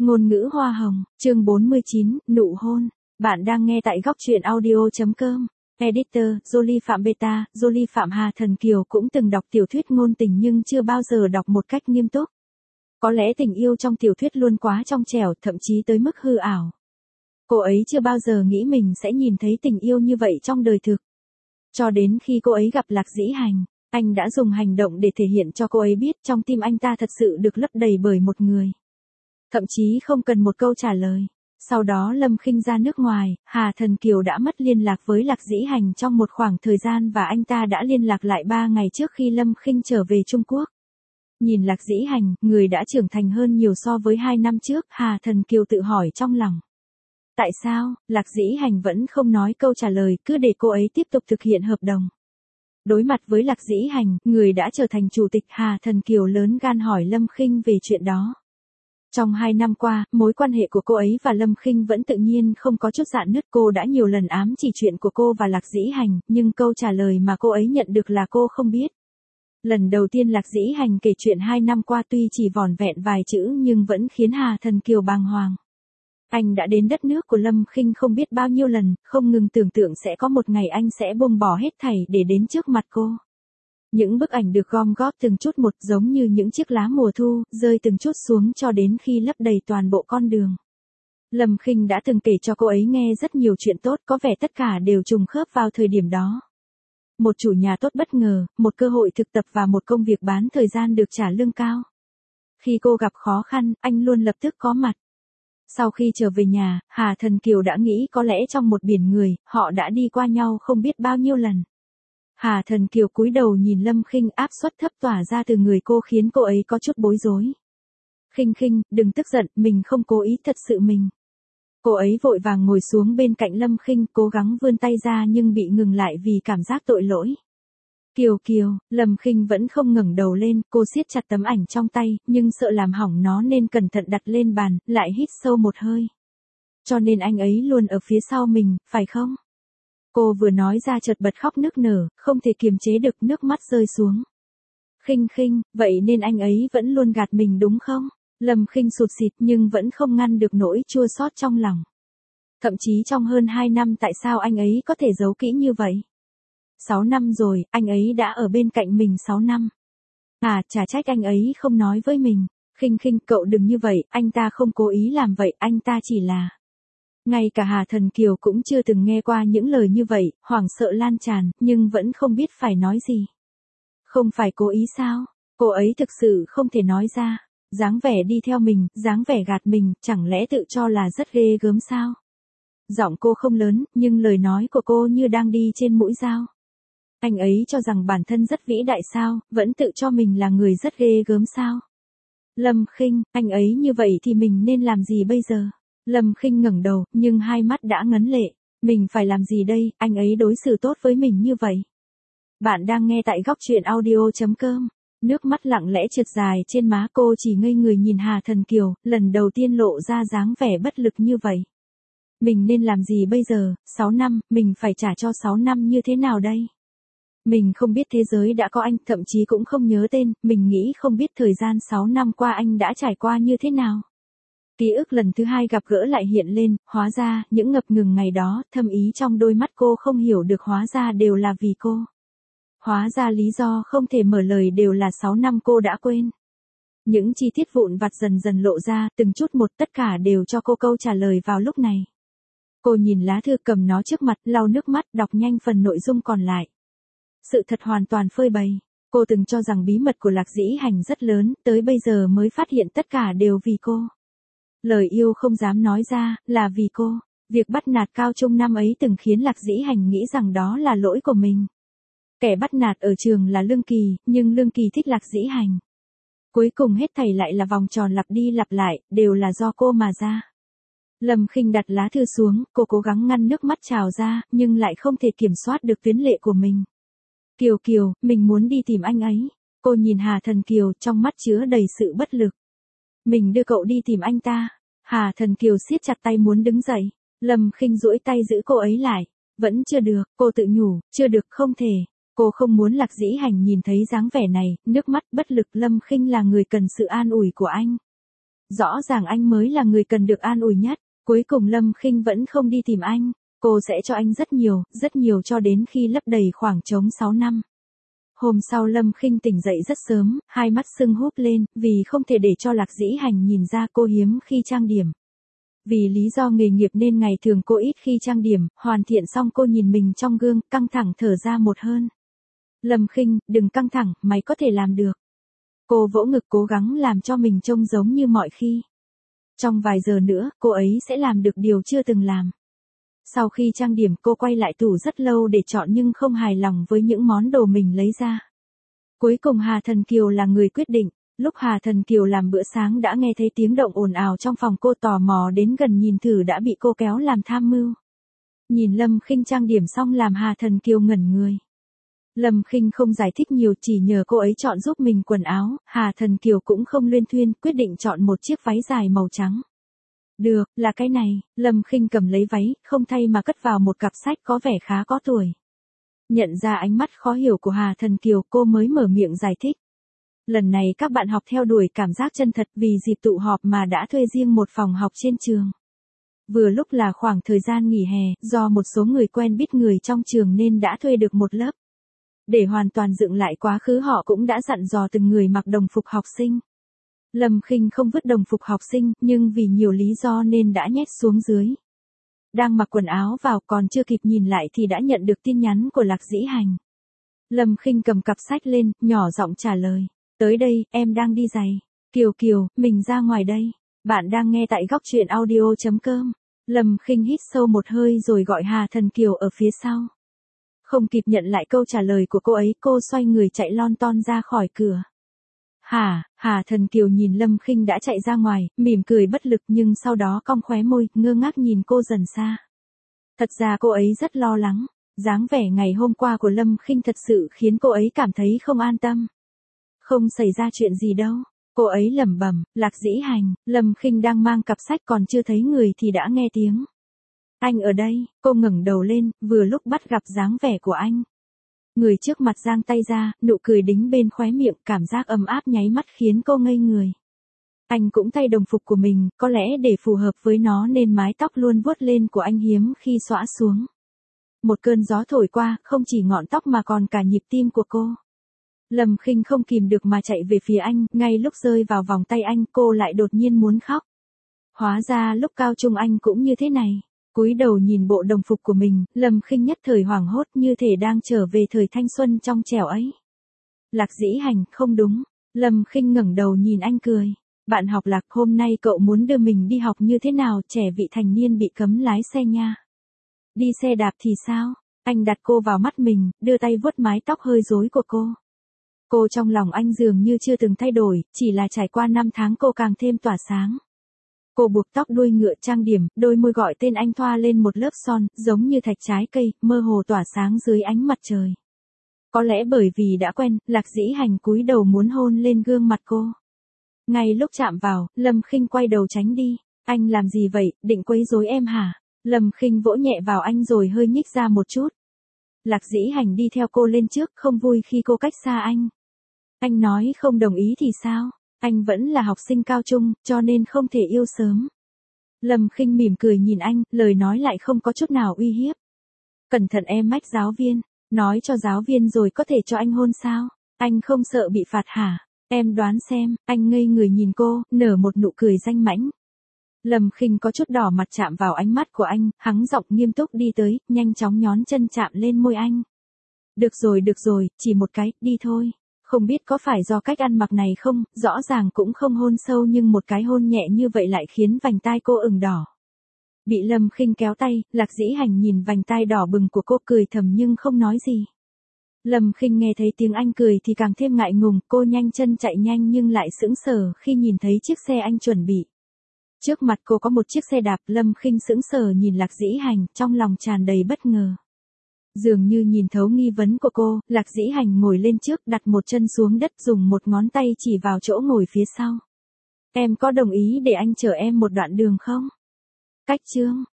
Ngôn ngữ hoa hồng, chương 49, nụ hôn. Bạn đang nghe tại góc truyện audio.com. Editor, Jolie Phạm Beta, Jolie Phạm Hà Thần Kiều cũng từng đọc tiểu thuyết ngôn tình nhưng chưa bao giờ đọc một cách nghiêm túc. Có lẽ tình yêu trong tiểu thuyết luôn quá trong trẻo, thậm chí tới mức hư ảo. Cô ấy chưa bao giờ nghĩ mình sẽ nhìn thấy tình yêu như vậy trong đời thực. Cho đến khi cô ấy gặp Lạc Dĩ Hành, anh đã dùng hành động để thể hiện cho cô ấy biết trong tim anh ta thật sự được lấp đầy bởi một người. Thậm chí không cần một câu trả lời. Sau đó Lâm Khinh ra nước ngoài, Hà Thần Kiều đã mất liên lạc với Lạc Dĩ Hành trong một khoảng thời gian và anh ta đã liên lạc lại 3 ngày trước khi Lâm Khinh trở về Trung Quốc. Nhìn Lạc Dĩ Hành, người đã trưởng thành hơn nhiều so với 2 năm trước, Hà Thần Kiều tự hỏi trong lòng. Tại sao, Lạc Dĩ Hành vẫn không nói câu trả lời, cứ để cô ấy tiếp tục thực hiện hợp đồng. Đối mặt với Lạc Dĩ Hành, người đã trở thành chủ tịch, Hà Thần Kiều lớn gan hỏi Lâm Khinh về chuyện đó. Trong 2 năm qua, mối quan hệ của cô ấy và Lâm Khinh vẫn tự nhiên không có chút rạn nứt. Cô đã nhiều lần ám chỉ chuyện của cô và Lạc Dĩ Hành, nhưng câu trả lời mà cô ấy nhận được là cô không biết. Lần đầu tiên Lạc Dĩ Hành kể chuyện 2 năm qua tuy chỉ vỏn vẹn vài chữ nhưng vẫn khiến Hà Thần Kiều bàng hoàng. Anh đã đến đất nước của Lâm Khinh không biết bao nhiêu lần, không ngừng tưởng tượng sẽ có một ngày anh sẽ buông bỏ hết thảy để đến trước mặt cô. Những bức ảnh được gom góp từng chút một giống như những chiếc lá mùa thu, rơi từng chút xuống cho đến khi lấp đầy toàn bộ con đường. Lâm Khinh đã từng kể cho cô ấy nghe rất nhiều chuyện tốt, có vẻ tất cả đều trùng khớp vào thời điểm đó. Một chủ nhà tốt bất ngờ, một cơ hội thực tập và một công việc bán thời gian được trả lương cao. Khi cô gặp khó khăn, anh luôn lập tức có mặt. Sau khi trở về nhà, Hà Thần Kiều đã nghĩ có lẽ trong một biển người, họ đã đi qua nhau không biết bao nhiêu lần. Hà Thần Kiều cúi đầu nhìn Lâm Khinh, áp suất thấp tỏa ra từ người cô khiến cô ấy có chút bối rối. Khinh Khinh, đừng tức giận, mình không cố ý, thật sự mình. Cô ấy vội vàng ngồi xuống bên cạnh Lâm Khinh, cố gắng vươn tay ra nhưng bị ngừng lại vì cảm giác tội lỗi. Kiều Kiều, Lâm Khinh vẫn không ngẩng đầu lên, cô siết chặt tấm ảnh trong tay, nhưng sợ làm hỏng nó nên cẩn thận đặt lên bàn, lại hít sâu một hơi. Cho nên anh ấy luôn ở phía sau mình, phải không? Cô vừa nói ra chợt bật khóc nức nở, không thể kiềm chế được, nước mắt rơi xuống. Khinh Khinh, vậy nên anh ấy vẫn luôn gạt mình đúng không? Lâm Khinh sụt sịt nhưng vẫn không ngăn được nỗi chua xót trong lòng. Thậm chí trong hơn 2 năm tại sao anh ấy có thể giấu kỹ như vậy? 6 năm rồi, anh ấy đã ở bên cạnh mình 6 năm. Chả trách anh ấy không nói với mình. Khinh Khinh, cậu đừng như vậy, anh ta không cố ý làm vậy, anh ta chỉ là... Ngay cả Hà Thần Kiều cũng chưa từng nghe qua những lời như vậy, hoảng sợ lan tràn, nhưng vẫn không biết phải nói gì. Không phải cố ý sao? Cô ấy thực sự không thể nói ra. Dáng vẻ đi theo mình, dáng vẻ gạt mình, chẳng lẽ tự cho là rất ghê gớm sao? Giọng cô không lớn, nhưng lời nói của cô như đang đi trên mũi dao. Anh ấy cho rằng bản thân rất vĩ đại sao, vẫn tự cho mình là người rất ghê gớm sao? Lâm Khinh, anh ấy như vậy thì mình nên làm gì bây giờ? Lâm Khinh ngẩng đầu, nhưng hai mắt đã ngấn lệ. Mình phải làm gì đây, anh ấy đối xử tốt với mình như vậy. Bạn đang nghe tại góc truyện audio.com. Nước mắt lặng lẽ trượt dài trên má, cô chỉ ngây người nhìn Hà Thần Kiều, lần đầu tiên lộ ra dáng vẻ bất lực như vậy. Mình nên làm gì bây giờ, 6 năm, mình phải trả cho 6 năm như thế nào đây? Mình không biết thế giới đã có anh, thậm chí cũng không nhớ tên, mình nghĩ không biết thời gian 6 năm qua anh đã trải qua như thế nào. Ký ức lần thứ 2 gặp gỡ lại hiện lên, hóa ra, những ngập ngừng ngày đó, thâm ý trong đôi mắt cô không hiểu được hóa ra đều là vì cô. Hóa ra lý do không thể mở lời đều là 6 năm cô đã quên. Những chi tiết vụn vặt dần dần lộ ra, từng chút một, tất cả đều cho cô câu trả lời vào lúc này. Cô nhìn lá thư, cầm nó trước mặt, lau nước mắt, đọc nhanh phần nội dung còn lại. Sự thật hoàn toàn phơi bày. Cô từng cho rằng bí mật của Lạc Dĩ Hành rất lớn, tới bây giờ mới phát hiện tất cả đều vì cô. Lời yêu không dám nói ra, là vì cô. Việc bắt nạt Cao Trung năm ấy từng khiến Lạc Dĩ Hành nghĩ rằng đó là lỗi của mình. Kẻ bắt nạt ở trường là Lương Kỳ, nhưng Lương Kỳ thích Lạc Dĩ Hành. Cuối cùng hết thảy lại là vòng tròn lặp đi lặp lại, đều là do cô mà ra. Lâm Khinh đặt lá thư xuống, cô cố gắng ngăn nước mắt trào ra, nhưng lại không thể kiểm soát được tuyến lệ của mình. Kiều Kiều, mình muốn đi tìm anh ấy. Cô nhìn Hà Thần Kiều, trong mắt chứa đầy sự bất lực. Mình đưa cậu đi tìm anh ta. Hà Thần Kiều siết chặt tay muốn đứng dậy. Lâm Khinh duỗi tay giữ cô ấy lại. Vẫn chưa được, cô tự nhủ, chưa được, không thể. Cô không muốn Lạc Dĩ Hành nhìn thấy dáng vẻ này, nước mắt bất lực. Lâm Khinh là người cần sự an ủi của anh. Rõ ràng anh mới là người cần được an ủi nhất. Cuối cùng Lâm Khinh vẫn không đi tìm anh. Cô sẽ cho anh rất nhiều cho đến khi lấp đầy khoảng trống 6 năm. Hôm sau Lâm Khinh tỉnh dậy rất sớm, hai mắt sưng húp lên, vì không thể để cho Lạc Dĩ Hành nhìn ra cô hiếm khi trang điểm. Vì lý do nghề nghiệp nên ngày thường cô ít khi trang điểm, hoàn thiện xong cô nhìn mình trong gương, căng thẳng thở ra một hơi. Lâm Khinh, đừng căng thẳng, mày có thể làm được. Cô vỗ ngực cố gắng làm cho mình trông giống như mọi khi. Trong vài giờ nữa, cô ấy sẽ làm được điều chưa từng làm. Sau khi trang điểm cô quay lại tủ rất lâu để chọn nhưng không hài lòng với những món đồ mình lấy ra. Cuối cùng Hà Thần Kiều là người quyết định. Lúc Hà Thần Kiều làm bữa sáng đã nghe thấy tiếng động ồn ào trong phòng, cô tò mò đến gần nhìn thử đã bị cô kéo làm tham mưu. Nhìn Lâm Khinh trang điểm xong làm Hà Thần Kiều ngẩn người. Lâm Khinh không giải thích nhiều, chỉ nhờ cô ấy chọn giúp mình quần áo, Hà Thần Kiều cũng không luyên thuyên, quyết định chọn một chiếc váy dài màu trắng. Được, là cái này. Lâm Khinh cầm lấy váy, không thay mà cất vào một cặp sách có vẻ khá có tuổi. Nhận ra ánh mắt khó hiểu của Hà Thần Kiều, cô mới mở miệng giải thích. Lần này các bạn học theo đuổi cảm giác chân thật, vì dịp tụ họp mà đã thuê riêng một phòng học trên trường. Vừa lúc là khoảng thời gian nghỉ hè, do một số người quen biết người trong trường nên đã thuê được một lớp. Để hoàn toàn dựng lại quá khứ họ cũng đã dặn dò từng người mặc đồng phục học sinh. Lâm Khinh không vứt đồng phục học sinh, nhưng vì nhiều lý do nên đã nhét xuống dưới. Đang mặc quần áo vào còn chưa kịp nhìn lại thì đã nhận được tin nhắn của Lạc Dĩ Hành. Lâm Khinh cầm cặp sách lên, nhỏ giọng trả lời. Tới đây, em đang đi giày. Kiều Kiều, mình ra ngoài đây. Bạn đang nghe tại góc truyện audio.com. Lâm Khinh hít sâu một hơi rồi gọi Hà Thần Kiều ở phía sau. Không kịp nhận lại câu trả lời của cô ấy, cô xoay người chạy lon ton ra khỏi cửa. Hà Thần Kiều nhìn Lâm Khinh đã chạy ra ngoài, mỉm cười bất lực nhưng sau đó cong khóe môi, ngơ ngác nhìn cô dần xa. Thật ra cô ấy rất lo lắng. Dáng vẻ ngày hôm qua của Lâm Khinh thật sự khiến cô ấy cảm thấy không an tâm. Không xảy ra chuyện gì đâu. Cô ấy lẩm bẩm. Lạc Dĩ Hành. Lâm Khinh đang mang cặp sách còn chưa thấy người thì đã nghe tiếng. Anh ở đây. Cô ngẩng đầu lên, vừa lúc bắt gặp dáng vẻ của anh. Người trước mặt giang tay ra, nụ cười đính bên khóe miệng, cảm giác ấm áp nháy mắt khiến cô ngây người. Anh cũng thay đồng phục của mình, có lẽ để phù hợp với nó nên mái tóc luôn vuốt lên của anh hiếm khi xõa xuống. Một cơn gió thổi qua, không chỉ ngọn tóc mà còn cả nhịp tim của cô. Lâm Khinh không kìm được mà chạy về phía anh, ngay lúc rơi vào vòng tay anh, cô lại đột nhiên muốn khóc. Hóa ra lúc cao trung anh cũng như thế này. Cúi đầu nhìn bộ đồng phục của mình, Lâm Khinh nhất thời hoảng hốt như thể đang trở về thời thanh xuân trong trẻo ấy. Lạc Dĩ Hành, không đúng. Lâm Khinh ngẩng đầu nhìn anh cười. Bạn học Lạc, hôm nay cậu muốn đưa mình đi học như thế nào, trẻ vị thành niên bị cấm lái xe nha. Đi xe đạp thì sao? Anh đặt cô vào mắt mình, đưa tay vuốt mái tóc hơi rối của cô. Cô trong lòng anh dường như chưa từng thay đổi, chỉ là trải qua 5 tháng cô càng thêm tỏa sáng. Cô buộc tóc đuôi ngựa trang điểm, đôi môi gọi tên anh thoa lên một lớp son, giống như thạch trái cây, mơ hồ tỏa sáng dưới ánh mặt trời. Có lẽ bởi vì đã quen, Lạc Dĩ Hành cúi đầu muốn hôn lên gương mặt cô. Ngay lúc chạm vào, Lâm Khinh quay đầu tránh đi. Anh làm gì vậy, định quấy rối em hả? Lâm Khinh vỗ nhẹ vào anh rồi hơi nhích ra một chút. Lạc Dĩ Hành đi theo cô lên trước, không vui khi cô cách xa anh. Anh nói không đồng ý thì sao? Anh vẫn là học sinh cao trung, cho nên không thể yêu sớm. Lâm Khinh mỉm cười nhìn anh, lời nói lại không có chút nào uy hiếp. Cẩn thận em mách giáo viên, nói cho giáo viên rồi có thể cho anh hôn sao? Anh không sợ bị phạt hả? Em đoán xem. Anh ngây người nhìn cô, nở một nụ cười danh mãnh. Lâm Khinh có chút đỏ mặt chạm vào ánh mắt của anh, hắng giọng nghiêm túc đi tới, nhanh chóng nhón chân chạm lên môi anh. Được rồi, chỉ một cái, đi thôi. Không biết có phải do cách ăn mặc này không, rõ ràng cũng không hôn sâu nhưng một cái hôn nhẹ như vậy lại khiến vành tai cô ửng đỏ. Bị Lâm Khinh kéo tay, Lạc Dĩ Hành nhìn vành tai đỏ bừng của cô cười thầm nhưng không nói gì. Lâm Khinh nghe thấy tiếng anh cười thì càng thêm ngại ngùng, cô nhanh chân chạy nhanh nhưng lại sững sờ khi nhìn thấy chiếc xe anh chuẩn bị. Trước mặt cô có một chiếc xe đạp, Lâm Khinh sững sờ nhìn Lạc Dĩ Hành, trong lòng tràn đầy bất ngờ. Dường như nhìn thấu nghi vấn của cô, Lạc Dĩ Hành ngồi lên trước, đặt một chân xuống đất, dùng một ngón tay chỉ vào chỗ ngồi phía sau. Em có đồng ý để anh chở em một đoạn đường không? Cách chương.